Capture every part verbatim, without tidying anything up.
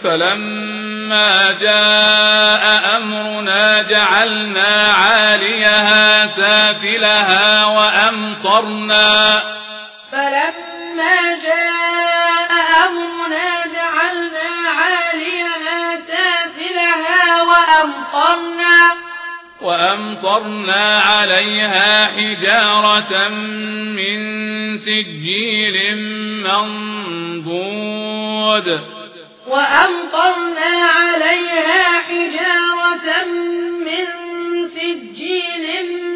فلما جاء أمرنا جعلنا عاليها سافلها وأمطرنا فلما جاء أمرنا جعلنا عاليها سافلها وأمطرنا وأمطرنا عليها حجارة من سجيل منضود وأمطرنا عليها حجارة من سجيل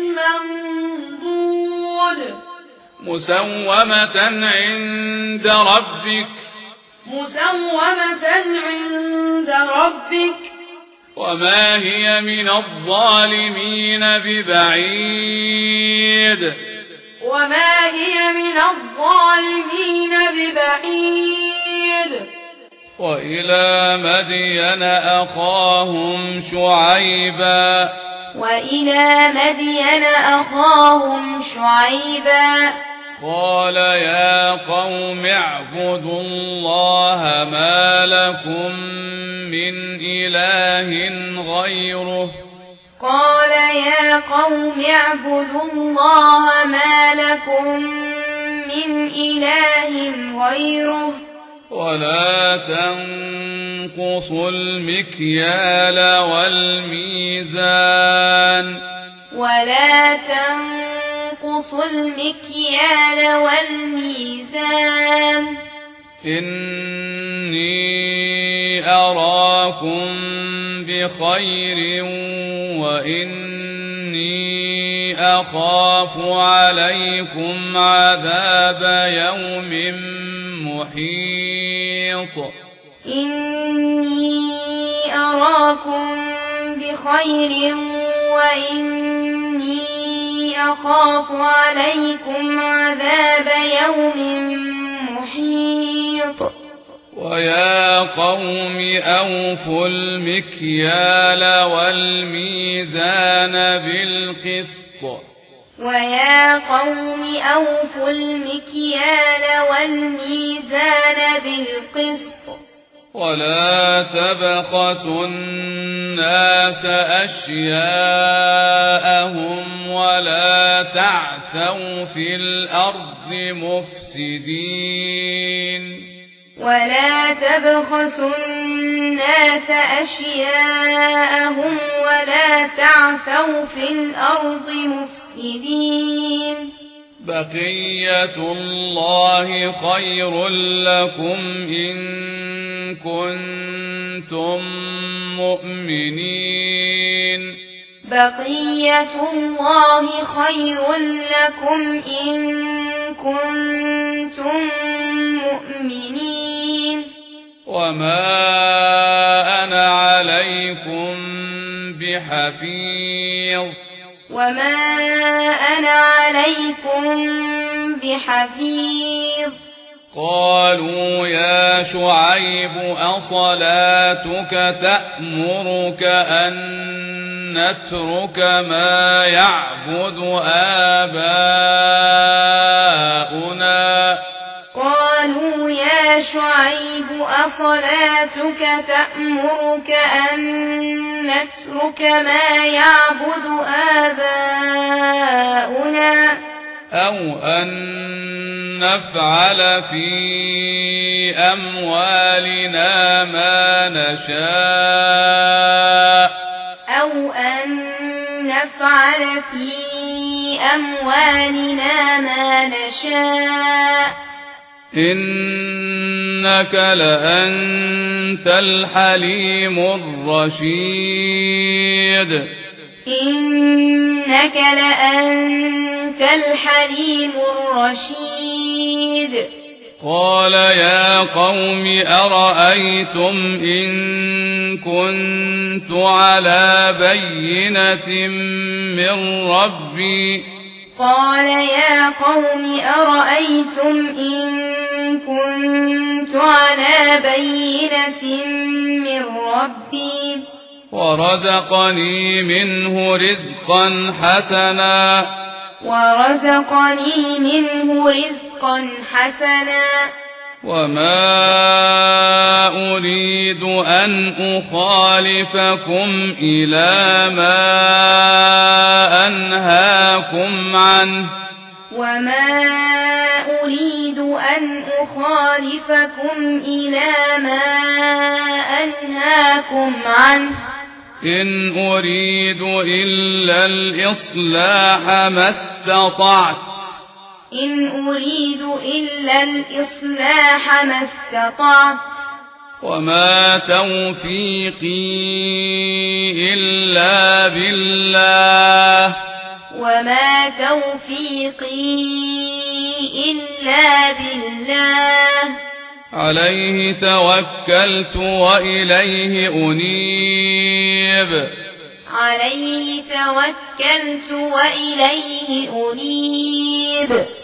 منضود مسومة عند ربك مسومة عند ربك وما هي من الظالمين ببعيد وما هي من الظالمين ببعيد وإلى مدين أخاهم شعيبا وإلى مدين أخاهم شعيبا قال يا قوم اعبدوا الله ما لكم من إله غيره قال يا قوم اعبدوا الله ما لكم من إله غيره ولا تنقصوا المكيال والميزان ولا تنقصوا المكيال والميزان إني أراكم بخير وإني أخاف عليكم عذاب يوم محيط إني أراكم بخير وإني أخاف عليكم عذاب يوم محيط ويا قوم أوفوا المكيال والميزان بالقسط ويا قوم أوفوا المكيال والميزان بالقسط ولا تبخسوا الناس أشياءهم ولا تعثوا في الأرض مفسدين ولا تبخسوا الناس أشياءهم ولا تعثوا في الأرض مفسدين بقية الله خير لكم إن كنتم مؤمنين بقية الله خير لكم إن كنتم مؤمنين وما أنا عليكم بحفيظ وما أنا عليكم بحفيظ قالوا يا شعيب أصلاتك تأمرك أن نترك ما يعبد آباؤنا قالوا يا شعيب أصلاتك تأمرك أن نترك ما يعبد آباؤنا أو أن نفعل في أموالنا ما نشاء أو أن نفعل في أموالنا ما نشاء إنك لأنت الحليم الرشيد إنك لأنت الحليم الرشيد قال يا قوم أرأيتم إن كنت على بينة من ربي قال يا قوم أرأيتم إن كنت على بينة من ربي ورزقني منه رزقا حسنا ورزقني منه رزقا حسنا وما أريد أن أخالفكم إلى ما أنهاكم عنه وما أريد أن أخالفكم إلى ما أنهاكم عنه إن أريد إلا الإصلاح ما استطعت إن أريد إلا الإصلاح ما استطعت وما توفيقي إلا بالله وما توفيقي إلا بالله عليه توكلت وإليه أنيب عليه توكلت وإليه أنيب